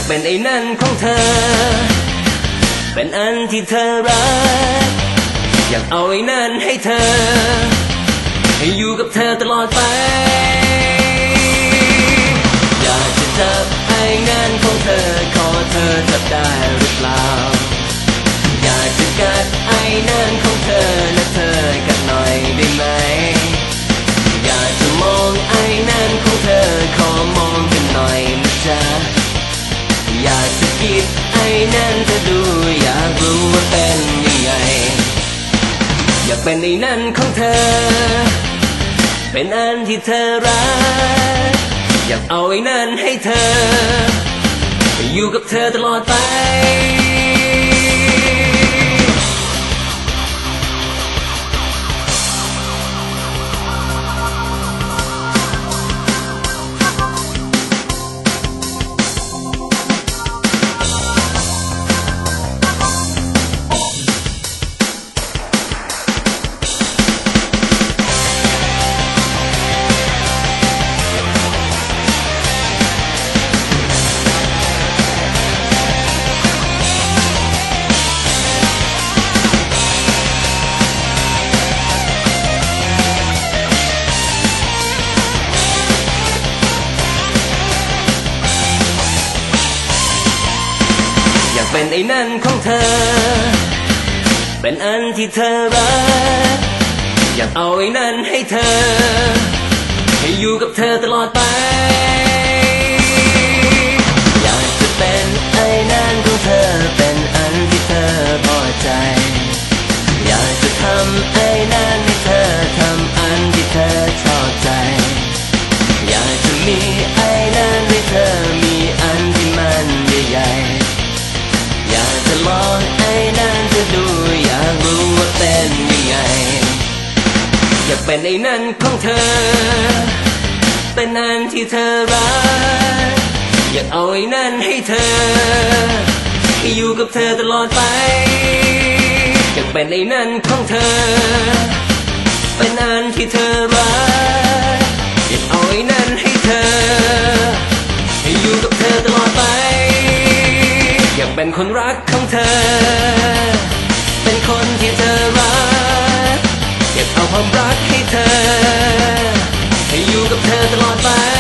เป็นไอ้นั่นของเธอเป็นอันที่เธอรักอยากเอาไอ้นั่นให้เธอให้อยู่กับเธอตลอดไปอยากจะจับไอ้นั่นของเธอขอเธอจับได้หรือเปล่าอยากจะกัดไอ้นั่นของเธอและเธอกัดหน่อยได้ไหมอยากจะมองไอ้นั่นของเธอขอมองกันหน่อยนะจ๊ะอยากจะกิดไอ้นั่นเธอดูอยากรู้ว่าเป็นยังไงอยากเป็นไอ้นั่นของเธอเป็นอันที่เธอรักอยากเอาไอ้นั่นให้เธออยู่กับเธอตลอดไปเป็นไอ้นั่นของเธอเป็นอันที่เธอรักอยากเอาไอ้นั่นให้เธอให้อยู่กับเธอตลอดไปอยากจะเป็นไอ้นั่นของเธอเป็นอันที่เธอพอใจอยากจะทำไอ้นั่นให้เธอทำอันที่เธอชอบใจอยากจะมีไอ้นั่นให้เธอมีอันที่มันใหญ่อยากจะลองไอ้นั่นจะดูอยากรู้ว่าเป็นยังไงอยากเป็นไอ้นั่นของเธอเป็นอันที่เธอรักอยากเอาไอ้นั่นให้เธอให้อยู่กับเธอตลอดไปอยากเป็นไอ้นั่นของเธอเป็นอันที่เธอรักอยากเอาไอ้นั่นให้เธอให้อยู่กับเธอตลอดไปอยากเป็นคนรักของเธอเป็นคนที่เธอรักอยากเอาความรักให้เธอให้อยู่กับเธอตลอดไป